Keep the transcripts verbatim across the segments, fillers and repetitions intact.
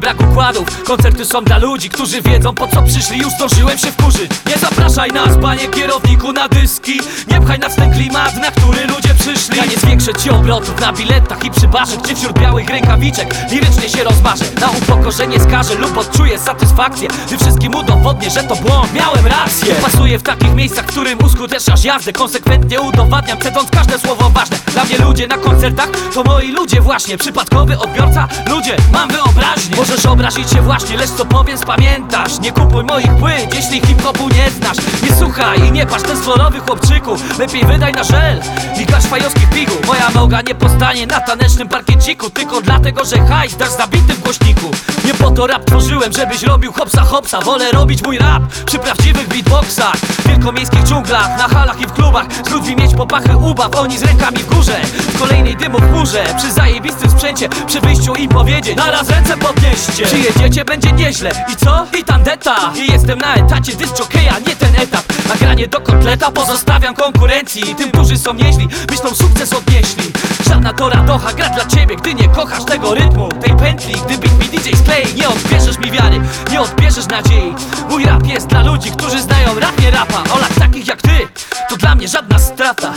brak układów. Koncerty są dla ludzi, którzy wiedzą, po co przyszli. Już zdążyłem się wkurzyć. Nie zapraszaj nas, panie kierowniku, na dyski. Nie pchaj nas w ten klimat, na który ludzie przyszli. Ja nie zwiększę ci obrotów na biletach i przy barze, gdzie wśród białych rękawiczek lirycznie się rozmarzę. Na upokorzenie skażę lub odczuję satysfakcję, gdy wszystkim udowodnię, że to błąd, miałem rację. Pasuję w takich miejscach, w którym uskuteczniasz jazdę. Konsekwentnie udowadniam, cedząc każde słowo ważne. Dla mnie ludzie na koncertach to moi ludzie właśnie. Przypadkowy odbiorca, ludzie, mam wyobraźnię. Możesz obrazić się właśnie, lecz co powiem spamiętasz. Nie kupuj moich płyt, jeśli hip-hopu nie znasz. Nie słuchaj i nie patrz ten florowy chłopczyku. Lepiej wydaj na żel i gasz fajowskich piguł. Moja noga nie postanie na tanecznym parkieciku, tylko dlatego, że hajs dasz zabity w głośniku. Nie po to rap tworzyłem, żebyś robił hopsa hopsa. Wolę robić mój rap przy prawdziwych beatboxach, w wielkomiejskich dżunglach, na halach i w klubach. Z ludźmi mieć popachy ubaw, oni z rękami w górze. W kolejnej dymu w chmurze, przy zajebistym sprzęcie. Przy wyjściu im powiedzieć, naraz ręce podnieście. Przyjedziecie, będzie nieźle. I co? I tandeta. I jestem na etacie discjockeya, nie ten etap. Nagranie do kotleta pozostawiam konkurencji. Tym, którzy są nieźli, myślą sukces odnieśli. Żadna to radocha, gra dla ciebie, gdy nie kochasz tego rytmu, tej pętli. Gdy beat mi D J sklei, nie odbierzesz mi wiary, nie odbierzesz nadziei. Mój rap jest dla ludzi, którzy znają rap, nie rapa. Olak takich jak ty, to dla mnie żadna strata.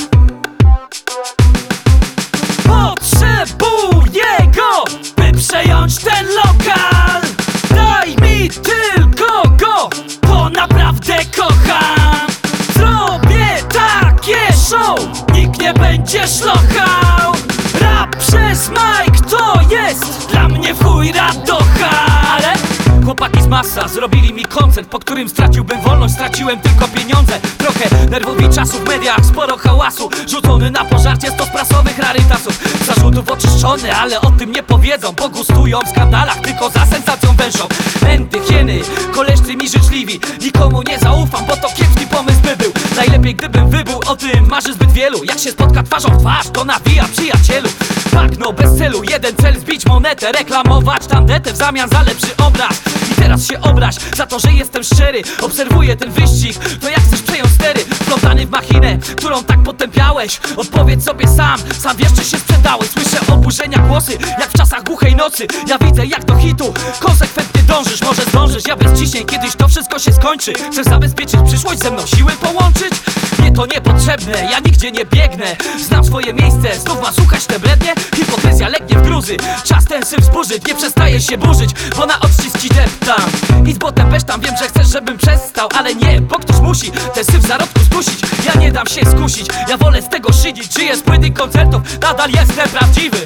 Potrzebuję go, by przejąć ten lokal. Daj mi tylko go, bo naprawdę kocham. Zrobię takie show, nikt nie będzie szlochał. Rap przez mic to jest dla mnie w chuj radocha. Ale chłopaki z masa zrobili mi koncert, po którym straciłbym wolność, straciłem tylko pieniądze. Trochę nerwów i czasu w mediach, sporo hałasu. Rzucony na pożarcie stos prasowych rarytasów. Zarzutów oczyszczone, ale o tym nie powiedzą, bo gustują w skandalach, tylko za sensacją wężą. Enty, hieny, koleżcy mi życzliwi. Nikomu nie zaufam, bo to kiepski pomysł by był. Najlepiej gdybym wybył, o tym marzy zbyt wielu. Jak się spotka twarzą w twarz, to nawija przyjacielu. Bagno bez celu, jeden cel, zbić monetę. Reklamować tandetę w zamian za lepszy obraz. I teraz się obraź za to, że jestem szczery. Obserwuję ten wyścig, to jak chcesz przejąć stery. Wplątany w machinę, którą tak potępiałeś. Odpowiedz sobie sam, sam wiesz, czy się sprzedałeś. Słyszę oburzenia głosy, jak w czasach głuchej nocy. Ja widzę, jak do hitu konsekwentnie dążysz. Może zdążysz, ja bez ciśnień, kiedyś to wszystko się skończy. Chcesz zabezpieczyć przyszłość, ze mną siły połączyć? Nie, to niepotrzebne, ja nigdzie nie biegnę. Znam swoje miejsce, znów ma słuchać te brednie. Hipokryzja legnie w gruzy, czas ten syf zburzyć. Nie przestaje się burzyć, bo na odcisk ci deptam. I z botem tam, wiem, że chcesz, żebym przestał, ale nie, bo ktoś musi ten syf w zarodku zdusić. Ja nie dam się skusić, ja wolę z tego szydzić. Żyję z płyt i koncertów, nadal jestem prawdziwy.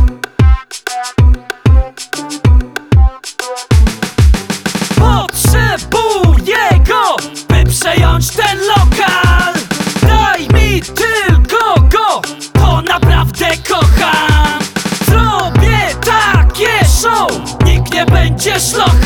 Potrzebuję go, by przejąć ten lokal. Daj mi tylko go, bo naprawdę kocham. Zrobię takie show, nikt nie będzie szlochał.